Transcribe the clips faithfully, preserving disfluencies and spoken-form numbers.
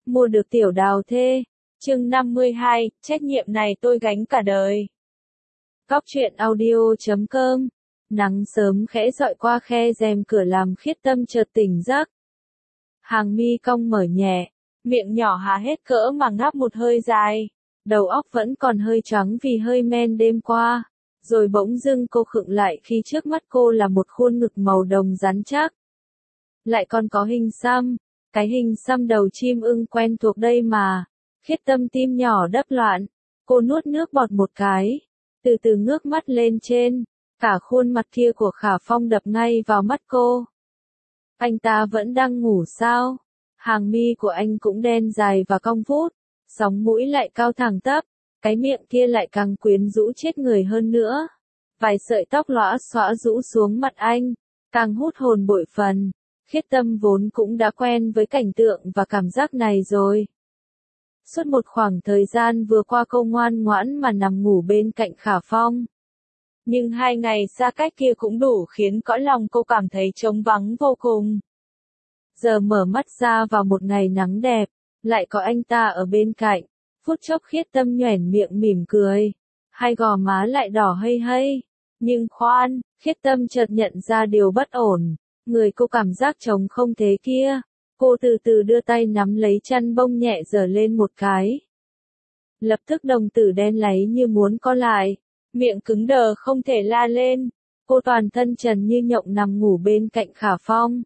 mua được tiểu đào thê. Chương năm mươi hai, trách nhiệm này tôi gánh cả đời. Góc truyện audio chấm com. Nắng sớm khẽ dọi qua khe rèm cửa làm Khiết Tâm chợt tỉnh giấc. Hàng mi cong mở nhẹ, miệng nhỏ há hết cỡ mà ngáp một hơi dài. Đầu óc vẫn còn hơi choáng vì hơi men đêm qua. Rồi bỗng dưng cô khựng lại khi trước mắt cô là một khuôn ngực màu đồng rắn chắc. Lại còn có hình xăm, cái hình xăm đầu chim ưng quen thuộc đây mà. Khiết Tâm tim nhỏ đập loạn, cô nuốt nước bọt một cái, từ từ ngước mắt lên trên, cả khuôn mặt kia của Khả Phong đập ngay vào mắt cô. Anh ta vẫn đang ngủ sao? Hàng mi của anh cũng đen dài và cong vút, sóng mũi lại cao thẳng tắp, cái miệng kia lại càng quyến rũ chết người hơn nữa. Vài sợi tóc lõa xõa rũ xuống mặt anh, càng hút hồn bội phần. Khiết Tâm vốn cũng đã quen với cảnh tượng và cảm giác này rồi. Suốt một khoảng thời gian vừa qua cô ngoan ngoãn mà nằm ngủ bên cạnh Khả Phong. Nhưng hai ngày xa cách kia cũng đủ khiến cõi lòng cô cảm thấy trống vắng vô cùng. Giờ mở mắt ra vào một ngày nắng đẹp, lại có anh ta ở bên cạnh. Phút chốc Khiết Tâm nhoẻn miệng mỉm cười, hai gò má lại đỏ hây hây. Nhưng khoan, Khiết Tâm chợt nhận ra điều bất ổn, người cô cảm giác trống không thế kia. Cô từ từ đưa tay nắm lấy chăn bông nhẹ giở lên một cái. Lập tức đồng tử đen láy như muốn co lại, miệng cứng đờ không thể la lên. Cô toàn thân trần như nhộng nằm ngủ bên cạnh Khả Phong.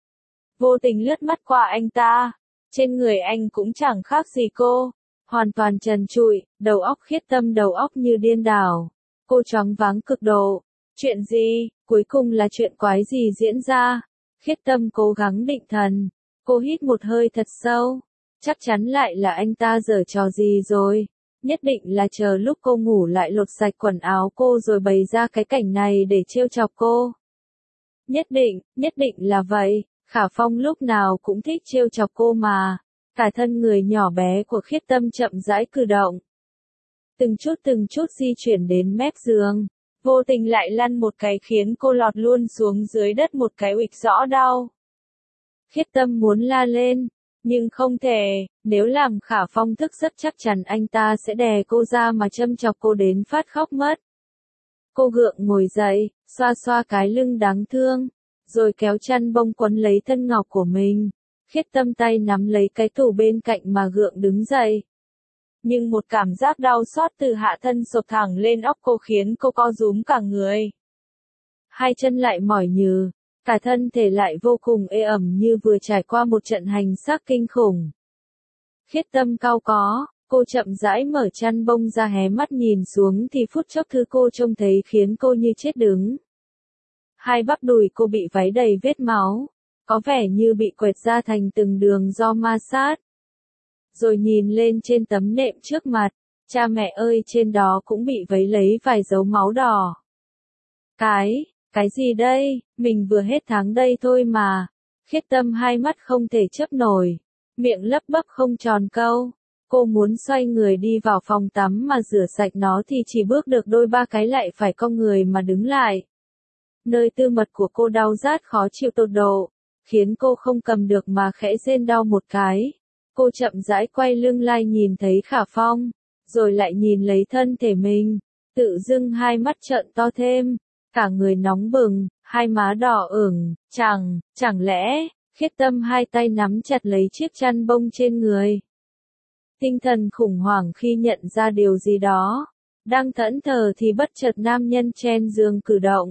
Vô tình lướt mắt qua anh ta, trên người anh cũng chẳng khác gì cô, hoàn toàn trần trụi, đầu óc Khiết Tâm đầu óc như điên đảo. Cô choáng váng cực độ. Chuyện gì, cuối cùng là chuyện quái gì diễn ra? Khiết Tâm cố gắng định thần. Cô hít một hơi thật sâu, chắc chắn lại là anh ta giở trò gì rồi, nhất định là chờ lúc cô ngủ lại lột sạch quần áo cô rồi bày ra cái cảnh này để trêu chọc cô. Nhất định, nhất định là vậy, Khả Phong lúc nào cũng thích trêu chọc cô mà, cả thân người nhỏ bé của Khiết Tâm chậm rãi cử động. Từng chút từng chút di chuyển đến mép giường, vô tình lại lăn một cái khiến cô lọt luôn xuống dưới đất một cái uịch rõ đau. Khiết Tâm muốn la lên, nhưng không thể, nếu làm Khả Phong thức giấc chắc chắn anh ta sẽ đè cô ra mà châm chọc cô đến phát khóc mất. Cô gượng ngồi dậy, xoa xoa cái lưng đáng thương, rồi kéo chăn bông quấn lấy thân ngọc của mình. Khiết Tâm tay nắm lấy cái tủ bên cạnh mà gượng đứng dậy. Nhưng một cảm giác đau xót từ hạ thân sộc thẳng lên óc cô khiến cô co rúm cả người. Hai chân lại mỏi nhừ. Cả thân thể lại vô cùng ê ẩm như vừa trải qua một trận hành xác kinh khủng. Khiết Tâm cau có, cô chậm rãi mở chăn bông ra hé mắt nhìn xuống thì phút chốc thứ cô trông thấy khiến cô như chết đứng. Hai bắp đùi cô bị váy đầy vết máu, có vẻ như bị quệt ra thành từng đường do ma sát. Rồi nhìn lên trên tấm nệm trước mặt, cha mẹ ơi trên đó cũng bị vấy lấy vài dấu máu đỏ. Cái... Cái gì đây, mình vừa hết tháng đây thôi mà. Khiết Tâm hai mắt không thể chấp nổi, miệng lấp bấp không tròn câu. Cô muốn xoay người đi vào phòng tắm mà rửa sạch nó thì chỉ bước được đôi ba cái lại phải cong người mà đứng lại. Nơi tư mật của cô đau rát khó chịu tột độ, khiến cô không cầm được mà khẽ rên đau một cái. Cô chậm rãi quay lưng lại nhìn thấy Khả Phong, rồi lại nhìn lấy thân thể mình, tự dưng hai mắt trợn to thêm. Cả người nóng bừng, hai má đỏ ửng, chẳng, chẳng lẽ, Khiết Tâm hai tay nắm chặt lấy chiếc chăn bông trên người. Tinh thần khủng hoảng khi nhận ra điều gì đó. Đang thẫn thờ thì bất chợt nam nhân trên giường cử động.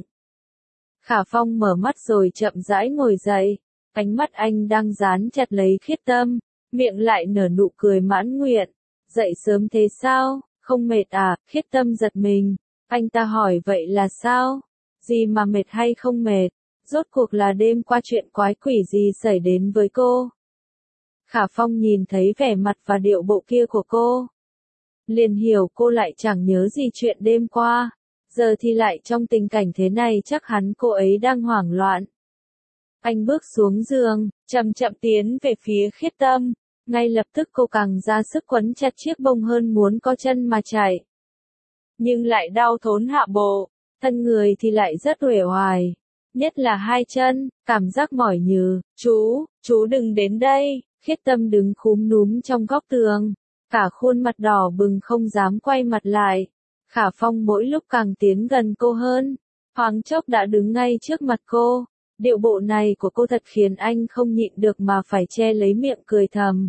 Khả Phong mở mắt rồi chậm rãi ngồi dậy, ánh mắt anh đang dán chặt lấy Khiết Tâm, miệng lại nở nụ cười mãn nguyện. Dậy sớm thế sao, không mệt à? Khiết Tâm giật mình, anh ta hỏi vậy là sao? Gì mà mệt hay không mệt, rốt cuộc là đêm qua chuyện quái quỷ gì xảy đến với cô. Khả Phong nhìn thấy vẻ mặt và điệu bộ kia của cô, liền hiểu cô lại chẳng nhớ gì chuyện đêm qua, giờ thì lại trong tình cảnh thế này chắc hẳn cô ấy đang hoảng loạn. Anh bước xuống giường, chậm chậm tiến về phía Khiết Tâm, ngay lập tức cô càng ra sức quấn chặt chiếc bông hơn muốn co chân mà chạy. Nhưng lại đau thốn hạ bộ. Thân người thì lại rất uể oải, nhất là hai chân, cảm giác mỏi nhừ. Chú, chú đừng đến đây, Khiết Tâm đứng khúm núm trong góc tường, cả khuôn mặt đỏ bừng không dám quay mặt lại. Khả Phong mỗi lúc càng tiến gần cô hơn, thoáng chốc đã đứng ngay trước mặt cô. Điệu bộ này của cô thật khiến anh không nhịn được mà phải che lấy miệng cười thầm.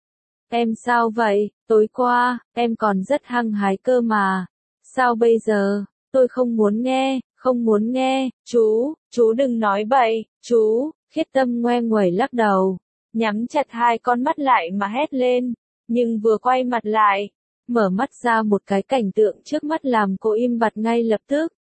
Em sao vậy, tối qua, em còn rất hăng hái cơ mà. Sao bây giờ, tôi không muốn nghe, không muốn nghe, chú, chú đừng nói bậy, chú. Khiết Tâm ngoe nguẩy lắc đầu, nhắm chặt hai con mắt lại mà hét lên, nhưng vừa quay mặt lại, mở mắt ra một cái cảnh tượng trước mắt làm cô im bặt ngay lập tức.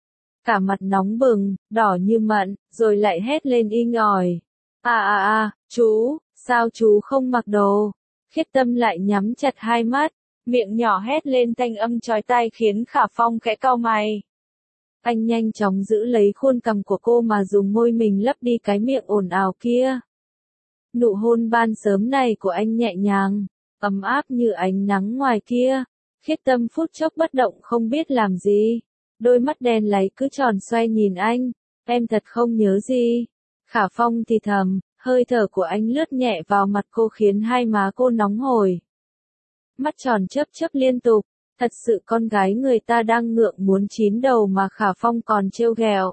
Cả mặt nóng bừng, đỏ như mận, rồi lại hét lên inh ỏi. À à à, chú, sao chú không mặc đồ? Khiết Tâm lại nhắm chặt hai mắt, miệng nhỏ hét lên thanh âm chói tai khiến Khả Phong khẽ cau mày. Anh nhanh chóng giữ lấy khuôn cằm của cô mà dùng môi mình lấp đi cái miệng ồn ào kia. Nụ hôn ban sớm này của anh nhẹ nhàng, ấm áp như ánh nắng ngoài kia. Khiết Tâm phút chốc bất động không biết làm gì. Đôi mắt đen láy cứ tròn xoay nhìn anh. Em thật không nhớ gì. Khả Phong thì thầm, hơi thở của anh lướt nhẹ vào mặt cô khiến hai má cô nóng hổi. Mắt tròn chớp chớp liên tục. Thật sự con gái người ta đang ngượng muốn chín đầu mà Khả Phong còn trêu ghẹo.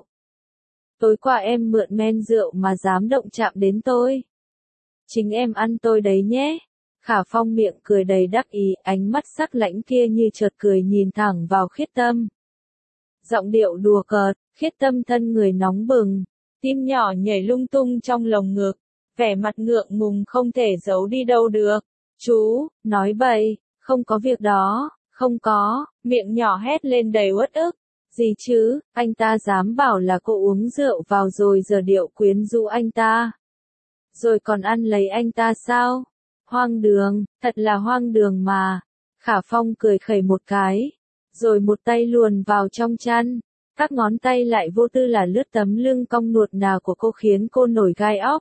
Tối qua em mượn men rượu mà dám động chạm đến tôi. Chính em ăn tôi đấy nhé. Khả Phong miệng cười đầy đắc ý, ánh mắt sắc lãnh kia như chợt cười nhìn thẳng vào Khiết Tâm. Giọng điệu đùa cợt, Khiết Tâm thân người nóng bừng, tim nhỏ nhảy lung tung trong lồng ngực, vẻ mặt ngượng ngùng không thể giấu đi đâu được. Chú, nói bậy, không có việc đó, không có, miệng nhỏ hét lên đầy uất ức. Gì chứ, anh ta dám bảo là cô uống rượu vào rồi giờ điệu quyến rũ anh ta. Rồi còn ăn lấy anh ta sao? Hoang đường, thật là hoang đường mà. Khả Phong cười khẩy một cái, rồi một tay luồn vào trong chăn, các ngón tay lại vô tư là lướt tấm lưng cong nuột nà của cô khiến cô nổi gai óc.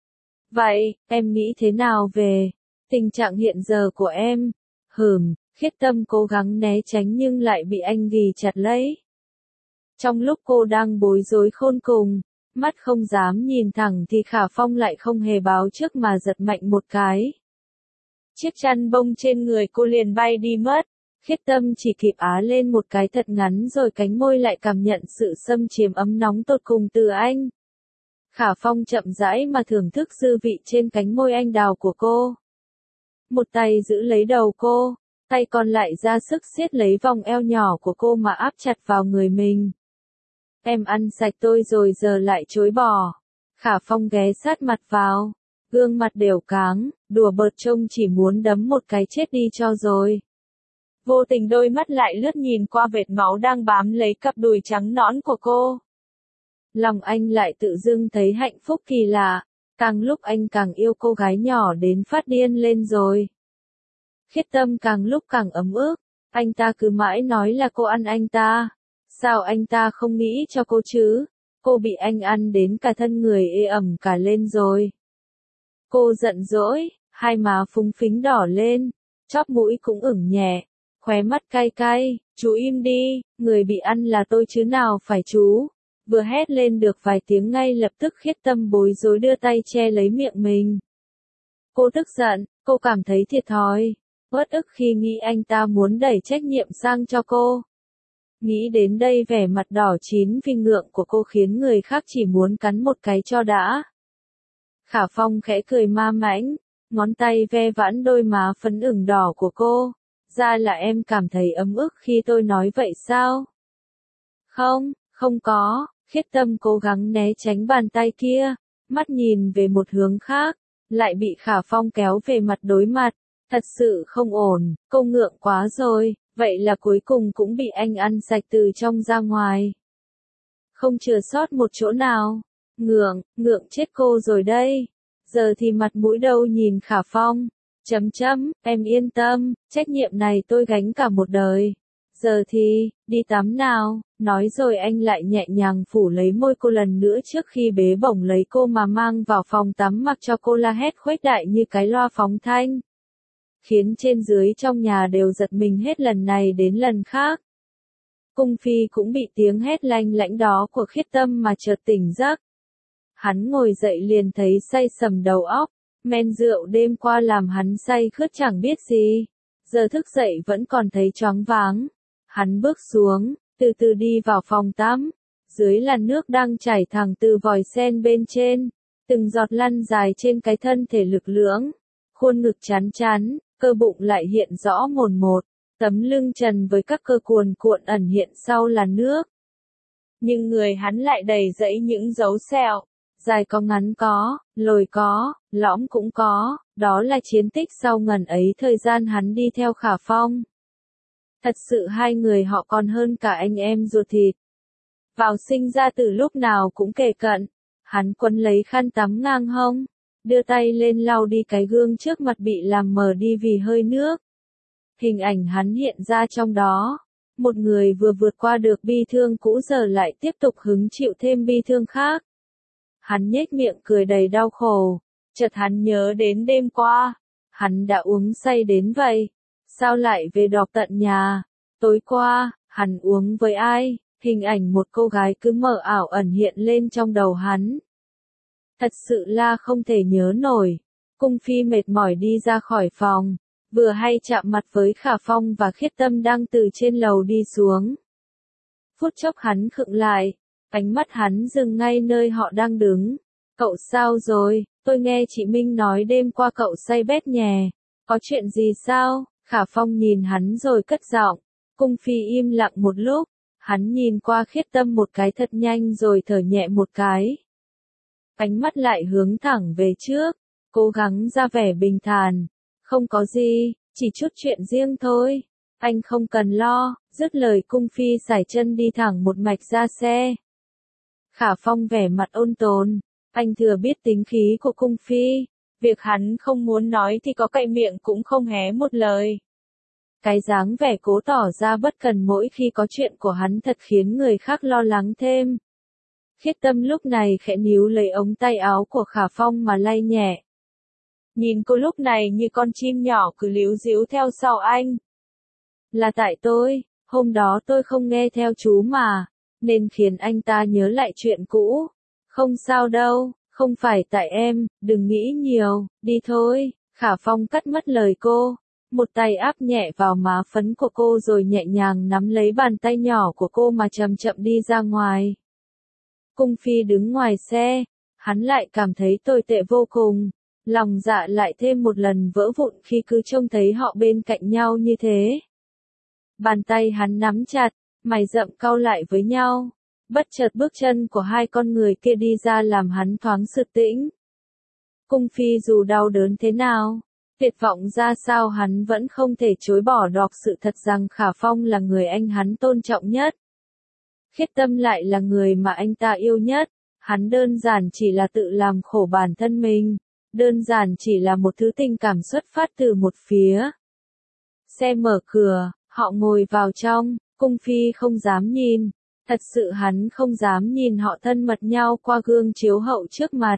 Vậy, em nghĩ thế nào về tình trạng hiện giờ của em? Hừm, Khiết Tâm cố gắng né tránh nhưng lại bị anh ghì chặt lấy. Trong lúc cô đang bối rối khôn cùng, mắt không dám nhìn thẳng thì Khả Phong lại không hề báo trước mà giật mạnh một cái. Chiếc chăn bông trên người cô liền bay đi mất. Khiết Tâm chỉ kịp á lên một cái thật ngắn rồi cánh môi lại cảm nhận sự xâm chiếm ấm nóng tột cùng từ anh. Khả Phong chậm rãi mà thưởng thức dư vị trên cánh môi anh đào của cô. Một tay giữ lấy đầu cô, tay còn lại ra sức siết lấy vòng eo nhỏ của cô mà áp chặt vào người mình. Em ăn sạch tôi rồi giờ lại chối bỏ. Khả Phong ghé sát mặt vào, gương mặt đều cáng, đùa bợt trông chỉ muốn đấm một cái chết đi cho rồi. Vô tình đôi mắt lại lướt nhìn qua vệt máu đang bám lấy cặp đùi trắng nõn của cô. Lòng anh lại tự dưng thấy hạnh phúc kỳ lạ, càng lúc anh càng yêu cô gái nhỏ đến phát điên lên rồi. Khiết Tâm càng lúc càng ấm ức, anh ta cứ mãi nói là cô ăn anh ta. Sao anh ta không nghĩ cho cô chứ? Cô bị anh ăn đến cả thân người ê ẩm cả lên rồi. Cô giận dỗi, hai má phúng phính đỏ lên, chóp mũi cũng ửng nhẹ, khóe mắt cay cay. Chú im đi, người bị ăn là tôi chứ nào phải chú. Vừa hét lên được vài tiếng ngay lập tức Khiết Tâm bối rối đưa tay che lấy miệng mình. Cô tức giận, cô cảm thấy thiệt thòi, uất ức khi nghĩ anh ta muốn đẩy trách nhiệm sang cho cô. Nghĩ đến đây vẻ mặt đỏ chín vì ngượng của cô khiến người khác chỉ muốn cắn một cái cho đã. Khả Phong khẽ cười ma mãnh, ngón tay ve vãn đôi má phấn ửng đỏ của cô. Ra là em cảm thấy ấm ức khi tôi nói vậy sao? Không, không có. Khiết Tâm cố gắng né tránh bàn tay kia, mắt nhìn về một hướng khác, lại bị Khả Phong kéo về mặt đối mặt. Thật sự không ổn, cô ngượng quá rồi, vậy là cuối cùng cũng bị anh ăn sạch từ trong ra ngoài. Không chừa sót một chỗ nào. Ngượng, ngượng chết cô rồi đây. Giờ thì mặt mũi đâu nhìn Khả Phong. Chấm chấm, em yên tâm, trách nhiệm này tôi gánh cả một đời. Giờ thì, đi tắm nào. Nói rồi anh lại nhẹ nhàng phủ lấy môi cô lần nữa trước khi bế bổng lấy cô mà mang vào phòng tắm mặc cho cô la hét khuếch đại như cái loa phóng thanh. Khiến trên dưới trong nhà đều giật mình hết lần này đến lần khác. Cung Phi cũng bị tiếng hét lanh lãnh đó của Khiết Tâm mà chợt tỉnh giấc. Hắn ngồi dậy liền thấy say sầm đầu óc, Men rượu đêm qua làm hắn say khướt chẳng biết gì. Giờ thức dậy vẫn còn thấy choáng váng. Hắn bước xuống, từ từ đi vào phòng tắm. Dưới là nước đang chảy thẳng từ vòi sen bên trên. Từng giọt lăn dài trên cái thân thể lực lưỡng. Khuôn ngực chán chán, cơ bụng lại hiện rõ mồn một. Tấm lưng trần với các cơ cuồn cuộn ẩn hiện sau là nước. Nhưng người hắn lại đầy dẫy những dấu sẹo. Dài có ngắn có, lồi có, lõm cũng có, đó là chiến tích sau ngần ấy thời gian hắn đi theo Khả Phong. Thật sự hai người họ còn hơn cả anh em ruột thịt. Vào sinh ra từ lúc nào cũng kề cận, hắn quấn lấy khăn tắm ngang hông, đưa tay lên lau đi cái gương trước mặt bị làm mờ đi vì hơi nước. Hình ảnh hắn hiện ra trong đó, một người vừa vượt qua được bi thương cũ giờ lại tiếp tục hứng chịu thêm bi thương khác. Hắn nhếch miệng cười đầy đau khổ, chợt hắn nhớ đến đêm qua, hắn đã uống say đến vậy, sao lại về đọc tận nhà, tối qua, hắn uống với ai, hình ảnh một cô gái cứ mờ ảo ẩn hiện lên trong đầu hắn. Thật sự là không thể nhớ nổi, Cung Phi mệt mỏi đi ra khỏi phòng, vừa hay chạm mặt với Khả Phong và Khiết Tâm đang từ trên lầu đi xuống. Phút chốc hắn khựng lại. Ánh mắt hắn dừng ngay nơi họ đang đứng. Cậu sao rồi, tôi nghe chị Minh nói đêm qua cậu say bét nhè. Có chuyện gì sao? Khả Phong nhìn hắn rồi cất giọng. Cung Phi im lặng một lúc. Hắn nhìn qua Khiết Tâm một cái thật nhanh rồi thở nhẹ một cái. Ánh mắt lại hướng thẳng về trước. Cố gắng ra vẻ bình thản. Không có gì, chỉ chút chuyện riêng thôi. Anh không cần lo. Dứt lời Cung Phi sải chân đi thẳng một mạch ra xe. Khả Phong vẻ mặt ôn tồn, anh thừa biết tính khí của Cung Phi, việc hắn không muốn nói thì có cậy miệng cũng không hé một lời. Cái dáng vẻ cố tỏ ra bất cần mỗi khi có chuyện của hắn thật khiến người khác lo lắng thêm. Khiết Tâm lúc này khẽ níu lấy ống tay áo của Khả Phong mà lay nhẹ. Nhìn cô lúc này như con chim nhỏ cứ líu díu theo sau anh. Là tại tôi, hôm đó tôi không nghe theo chú mà. Nên khiến anh ta nhớ lại chuyện cũ. Không sao đâu, không phải tại em, đừng nghĩ nhiều, đi thôi. Khả Phong cắt mất lời cô. Một tay áp nhẹ vào má phấn của cô rồi nhẹ nhàng nắm lấy bàn tay nhỏ của cô mà chậm chậm đi ra ngoài. Cung Phi đứng ngoài xe, hắn lại cảm thấy tồi tệ vô cùng. Lòng dạ lại thêm một lần vỡ vụn khi cứ trông thấy họ bên cạnh nhau như thế. Bàn tay hắn nắm chặt. Mày rậm cau lại với nhau. Bất chợt bước chân của hai con người kia đi ra làm hắn thoáng sực tĩnh. Cung Phi dù đau đớn thế nào, tuyệt vọng ra sao hắn vẫn không thể chối bỏ đọc sự thật rằng Khả Phong là người anh hắn tôn trọng nhất. Khiết Tâm lại là người mà anh ta yêu nhất. Hắn đơn giản chỉ là tự làm khổ bản thân mình. Đơn giản chỉ là một thứ tình cảm xuất phát từ một phía. Xe mở cửa, họ ngồi vào trong. Cung Phi không dám nhìn, thật sự hắn không dám nhìn họ thân mật nhau qua gương chiếu hậu trước mặt.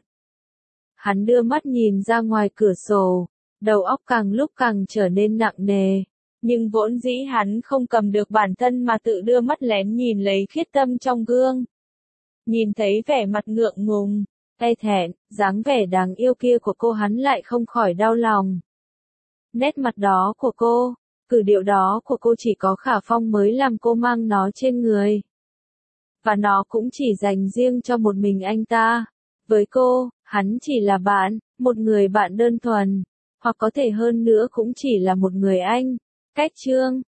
Hắn đưa mắt nhìn ra ngoài cửa sổ, đầu óc càng lúc càng trở nên nặng nề, nhưng vốn dĩ hắn không cầm được bản thân mà tự đưa mắt lén nhìn lấy Khiết Tâm trong gương. Nhìn thấy vẻ mặt ngượng ngùng, e thẹn, dáng vẻ đáng yêu kia của cô hắn lại không khỏi đau lòng. Nét mặt đó của cô, cử điệu đó của cô chỉ có Khả Phong mới làm cô mang nó trên người. Và nó cũng chỉ dành riêng cho một mình anh ta. Với cô, hắn chỉ là bạn, một người bạn đơn thuần, hoặc có thể hơn nữa cũng chỉ là một người anh. Cách chương